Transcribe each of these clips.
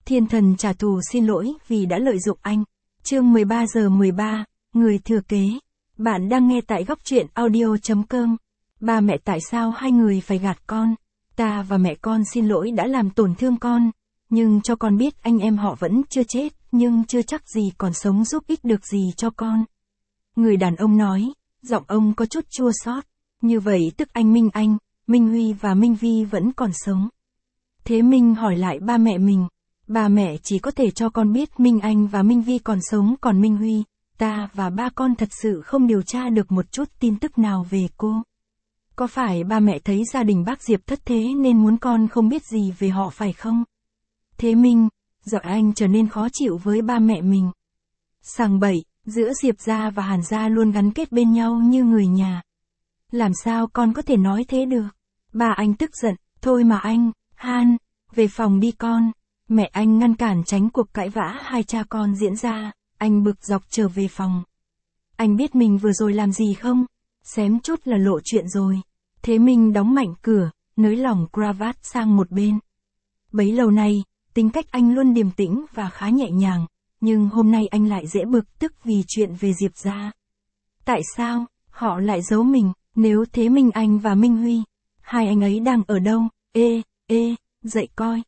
Thiên thần trả thù xin lỗi vì đã lợi dụng anh. Chương 13:13, người thừa kế. Bạn đang nghe tại góc truyện audio.com. Ba mẹ tại sao hai người phải gạt con? Ta và mẹ con xin lỗi đã làm tổn thương con. Nhưng cho con biết anh em họ vẫn chưa chết, nhưng chưa chắc gì còn sống giúp ích được gì cho con. Người đàn ông nói, giọng ông có chút chua xót. Như vậy tức anh Minh Huy và Minh Vi vẫn còn sống. Thế Minh hỏi lại ba mẹ mình. Ba mẹ chỉ có thể cho con biết Minh Anh và Minh Vi còn sống, còn Minh Huy, ta và ba con thật sự không điều tra được một chút tin tức nào về cô. Có phải ba mẹ thấy gia đình bác Diệp thất thế nên muốn con không biết gì về họ phải không? Thế Minh, giọng anh trở nên khó chịu với ba mẹ mình. Sằng bậy, giữa Diệp gia và Hàn gia luôn gắn kết bên nhau như người nhà. Làm sao con có thể nói thế được? Ba anh tức giận, thôi mà anh, Han, về phòng đi con. Mẹ anh ngăn cản tránh cuộc cãi vã hai cha con diễn ra, anh bực dọc trở về phòng. Anh biết mình vừa rồi làm gì không? Xém chút là lộ chuyện rồi. Thế Minh đóng mạnh cửa, nới lỏng cravat sang một bên. Bấy lâu nay, tính cách anh luôn điềm tĩnh và khá nhẹ nhàng, nhưng hôm nay anh lại dễ bực tức vì chuyện về Diệp gia. Tại sao, họ lại giấu mình, nếu thế Minh Anh và Minh Huy, hai anh ấy đang ở đâu? Dậy coi.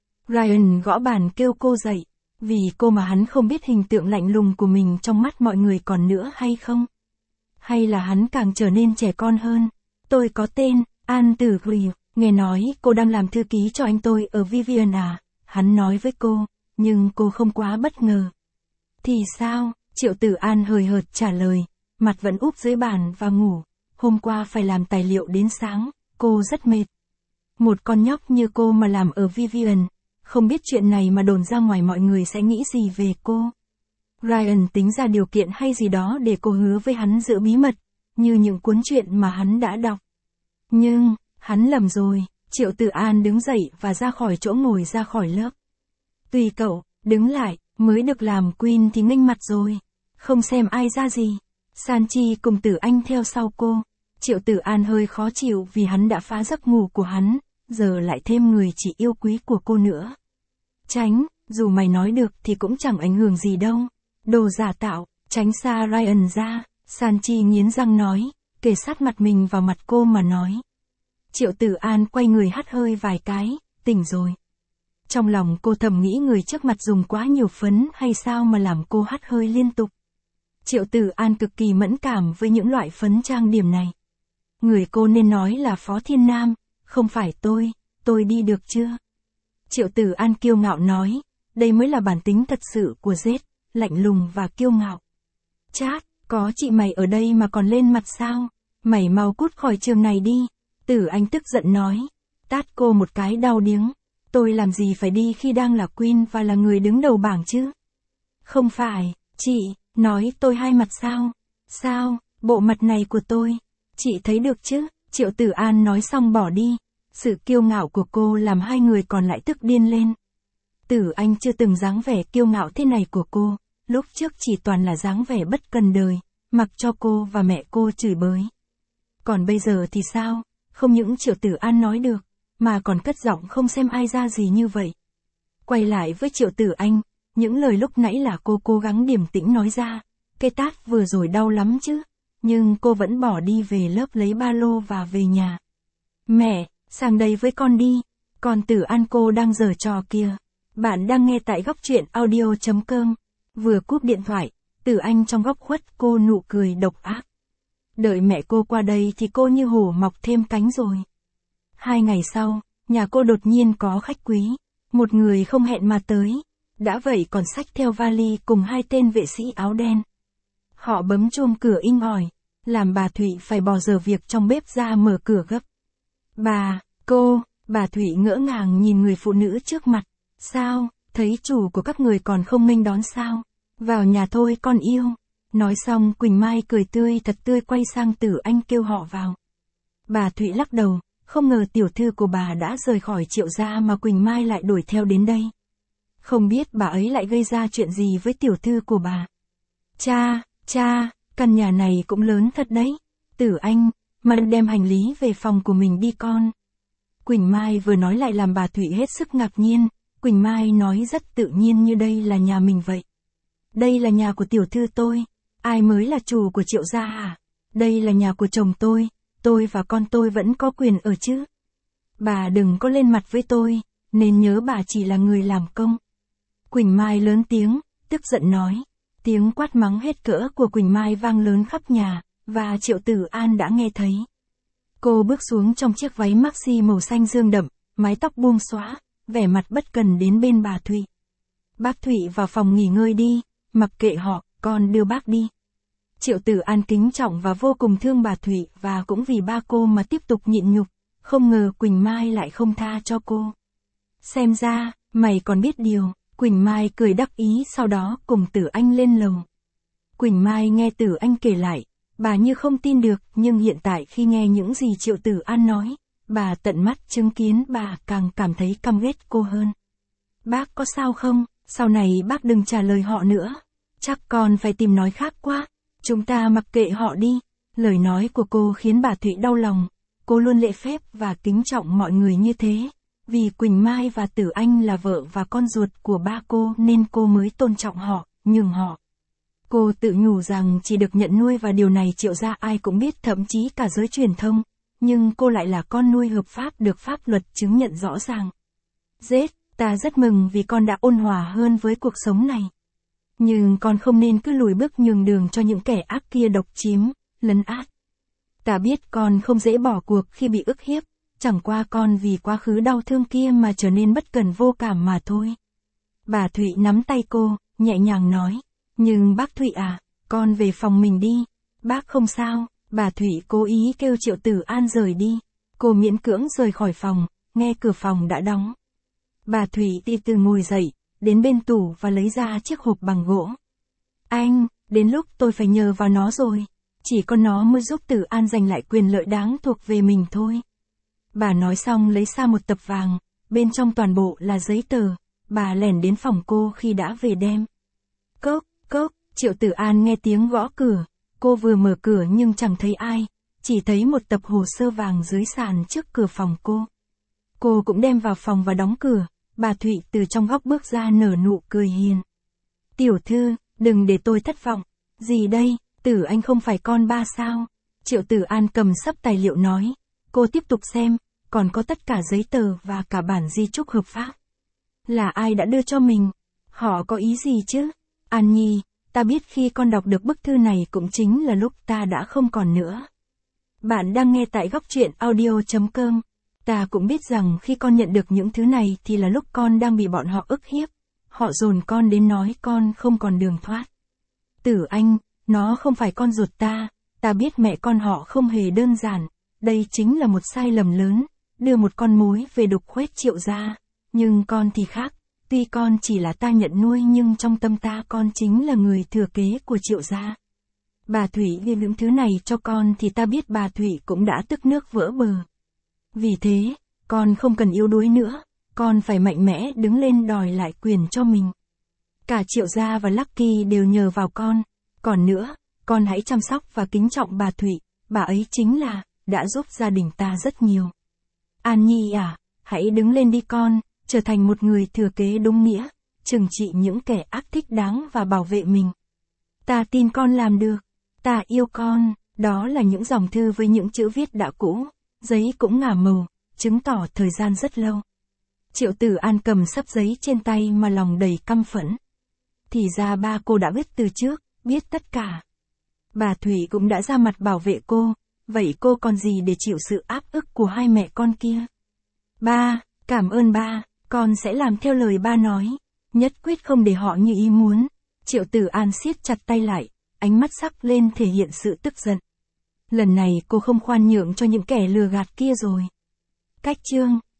Ryan gõ bàn kêu cô dậy, vì cô mà hắn không biết hình tượng lạnh lùng của mình trong mắt mọi người còn nữa hay không? Hay là hắn càng trở nên trẻ con hơn? Tôi có tên, An Tử Grieve, nghe nói cô đang làm thư ký cho anh tôi ở Vivian à? Hắn nói với cô, nhưng cô không quá bất ngờ. Thì sao? Triệu Tử An hời hợt trả lời, mặt vẫn úp dưới bàn và ngủ. Hôm qua phải làm tài liệu đến sáng, cô rất mệt. Một con nhóc như cô mà làm ở Vivian, không biết chuyện này mà đồn ra ngoài mọi người sẽ nghĩ gì về cô. Ryan tính ra điều kiện hay gì đó để cô hứa với hắn giữ bí mật, như những cuốn truyện mà hắn đã đọc. Nhưng, hắn lầm rồi. Triệu Tử An đứng dậy và ra khỏi chỗ ngồi ra khỏi lớp. Tùy cậu, đứng lại, mới được làm queen thì nghênh mặt rồi. Không xem ai ra gì. Sanchi cùng Tử Anh theo sau cô. Triệu Tử An hơi khó chịu vì hắn đã phá giấc ngủ của hắn, giờ lại thêm người chỉ yêu quý của cô nữa. Tránh, dù mày nói được thì cũng chẳng ảnh hưởng gì đâu. Đồ giả tạo, tránh xa Ryan ra, Sanchi nghiến răng nói, kề sát mặt mình vào mặt cô mà nói. Triệu Tử An quay người hắt hơi vài cái, tỉnh rồi. Trong lòng cô thầm nghĩ người trước mặt dùng quá nhiều phấn hay sao mà làm cô hắt hơi liên tục. Triệu Tử An cực kỳ mẫn cảm với những loại phấn trang điểm này. Người cô nên nói là Phó Thiên Nam, không phải tôi đi được chưa? Triệu Tử An kiêu ngạo nói, đây mới là bản tính thật sự của Z, lạnh lùng và kiêu ngạo. Chát, có chị mày ở đây mà còn lên mặt sao? Mày mau cút khỏi trường này đi. Tử Anh tức giận nói, tát cô một cái đau điếng. Tôi làm gì phải đi khi đang là queen và là người đứng đầu bảng chứ? Không phải, chị, nói tôi hai mặt sao? Sao, bộ mặt này của tôi, chị thấy được chứ? Triệu Tử An nói xong bỏ đi. Sự kiêu ngạo của cô làm hai người còn lại tức điên lên. Tử Anh chưa từng dáng vẻ kiêu ngạo thế này của cô, lúc trước chỉ toàn là dáng vẻ bất cần đời, mặc cho cô và mẹ cô chửi bới. Còn bây giờ thì sao? Không những Triệu Tử An nói được, mà còn cất giọng không xem ai ra gì như vậy. Quay lại với Triệu Tử Anh, những lời lúc nãy là cô cố gắng điềm tĩnh nói ra, cái tát vừa rồi đau lắm chứ, nhưng cô vẫn bỏ đi về lớp lấy ba lô và về nhà. Mẹ, sang đây với con đi, còn Tử An cô đang giở trò kìa. Bạn đang nghe tại góc truyện audio.com. Vừa cúp điện thoại, Tử Anh trong góc khuất cô nụ cười độc ác. Đợi mẹ cô qua đây thì cô như hổ mọc thêm cánh rồi. 2 ngày sau, nhà cô đột nhiên có khách quý. Một người không hẹn mà tới. Đã vậy còn xách theo vali cùng 2 tên vệ sĩ áo đen. Họ bấm chuông cửa inh ỏi, làm bà Thụy phải bỏ giờ việc trong bếp ra mở cửa gấp. Bà Thụy ngỡ ngàng nhìn người phụ nữ trước mặt. Sao, thấy chủ của các người còn không nghênh đón sao? Vào nhà thôi con yêu. Nói xong Quỳnh Mai cười tươi thật tươi quay sang Tử Anh kêu họ vào. Bà Thụy lắc đầu, không ngờ tiểu thư của bà đã rời khỏi Triệu gia mà Quỳnh Mai lại đuổi theo đến đây. Không biết bà ấy lại gây ra chuyện gì với tiểu thư của bà. Cha, căn nhà này cũng lớn thật đấy. Tử Anh, mà đem hành lý về phòng của mình đi con. Quỳnh Mai vừa nói lại làm bà Thụy hết sức ngạc nhiên, Quỳnh Mai nói rất tự nhiên như đây là nhà mình vậy. Đây là nhà của tiểu thư tôi. Ai mới là chủ của Triệu gia à? Đây là nhà của chồng tôi và con tôi vẫn có quyền ở chứ. Bà đừng có lên mặt với tôi, nên nhớ bà chỉ là người làm công. Quỳnh Mai lớn tiếng, tức giận nói. Tiếng quát mắng hết cỡ của Quỳnh Mai vang lớn khắp nhà, và Triệu Tử An đã nghe thấy. Cô bước xuống trong chiếc váy maxi màu xanh dương đậm, mái tóc buông xõa, vẻ mặt bất cần đến bên bà Thụy. Bác Thụy vào phòng nghỉ ngơi đi, mặc kệ họ, con đưa bác đi. Triệu Tử An kính trọng và vô cùng thương bà Thụy và cũng vì ba cô mà tiếp tục nhịn nhục, không ngờ Quỳnh Mai lại không tha cho cô. Xem ra, mày còn biết điều, Quỳnh Mai cười đắc ý sau đó cùng Tử Anh lên lầu. Quỳnh Mai nghe Tử Anh kể lại, bà như không tin được nhưng hiện tại khi nghe những gì Triệu Tử An nói, bà tận mắt chứng kiến bà càng cảm thấy căm ghét cô hơn. Bác có sao không? Sau này bác đừng trả lời họ nữa. Chắc con phải tìm nói khác quá. Chúng ta mặc kệ họ đi. Lời nói của cô khiến bà Thụy đau lòng. Cô luôn lễ phép và kính trọng mọi người như thế. Vì Quỳnh Mai và Tử Anh là vợ và con ruột của ba cô nên cô mới tôn trọng họ, nhường họ. Cô tự nhủ rằng chỉ được nhận nuôi và điều này Triệu gia ai cũng biết, thậm chí cả giới truyền thông. Nhưng cô lại là con nuôi hợp pháp được pháp luật chứng nhận rõ ràng. Ta rất mừng vì con đã ôn hòa hơn với cuộc sống này. Nhưng con không nên cứ lùi bước nhường đường cho những kẻ ác kia độc chiếm, lấn át. Ta biết con không dễ bỏ cuộc khi bị ức hiếp, chẳng qua con vì quá khứ đau thương kia mà trở nên bất cần vô cảm mà thôi. Bà Thụy nắm tay cô, nhẹ nhàng nói, nhưng bác Thụy à, con về phòng mình đi. Bác không sao. Bà Thụy cố ý kêu Triệu Tử An rời đi. Cô miễn cưỡng rời khỏi phòng, nghe cửa phòng đã đóng. Bà Thụy đi từ ngồi dậy, đến bên tủ và lấy ra chiếc hộp bằng gỗ. Anh, đến lúc tôi phải nhờ vào nó rồi. Chỉ có nó mới giúp Tử An giành lại quyền lợi đáng thuộc về mình thôi. Bà nói xong lấy ra một tập vàng, bên trong toàn bộ là giấy tờ. Bà lẻn đến phòng cô khi đã về đêm. Cốc, Triệu Tử An nghe tiếng gõ cửa. Cô vừa mở cửa nhưng chẳng thấy ai, chỉ thấy một tập hồ sơ vàng dưới sàn trước cửa phòng cô. Cô cũng đem vào phòng và đóng cửa. Bà Thụy từ trong góc bước ra nở nụ cười hiền. Tiểu thư, đừng để tôi thất vọng. Gì đây, Tử Anh không phải con ba sao? Triệu Tử An cầm sấp tài liệu nói. Cô tiếp tục xem, còn có tất cả giấy tờ và cả bản di chúc hợp pháp. Là ai đã đưa cho mình? Họ có ý gì chứ? An Nhi, ta biết khi con đọc được bức thư này cũng chính là lúc ta đã không còn nữa. Bạn đang nghe tại góc truyện audio.com. Ta cũng biết rằng khi con nhận được những thứ này thì là lúc con đang bị bọn họ ức hiếp. Họ dồn con đến nói con không còn đường thoát. Tử Anh, nó không phải con ruột ta biết mẹ con họ không hề đơn giản. Đây chính là một sai lầm lớn, đưa một con mối về đục khoét Triệu gia. Nhưng con thì khác. Tuy con chỉ là ta nhận nuôi nhưng trong tâm ta con chính là người thừa kế của Triệu gia. Bà Thủy ghi những thứ này cho con thì ta biết bà Thủy cũng đã tức nước vỡ bờ. Vì thế, con không cần yếu đuối nữa, con phải mạnh mẽ đứng lên đòi lại quyền cho mình. Cả Triệu gia và Lucky đều nhờ vào con. Còn nữa, con hãy chăm sóc và kính trọng bà Thủy, bà ấy chính là, đã giúp gia đình ta rất nhiều. An Nhi à, hãy đứng lên đi con. Trở thành một người thừa kế đúng nghĩa, trừng trị những kẻ ác thích đáng và bảo vệ mình. Ta tin con làm được. Ta yêu con. Đó là những dòng thư với những chữ viết đã cũ, giấy cũng ngả màu, chứng tỏ thời gian rất lâu. Triệu Tử An cầm sấp giấy trên tay mà lòng đầy căm phẫn. Thì ra ba cô đã biết từ trước, biết tất cả. Bà Thủy cũng đã ra mặt bảo vệ cô, vậy cô còn gì để chịu sự áp ức của hai mẹ con kia? Ba, cảm ơn ba. Con sẽ làm theo lời ba nói, nhất quyết không để họ như ý muốn. Triệu Tử An siết chặt tay lại, ánh mắt sắc lên thể hiện sự tức giận. Lần này cô không khoan nhượng cho những kẻ lừa gạt kia rồi. Cách chương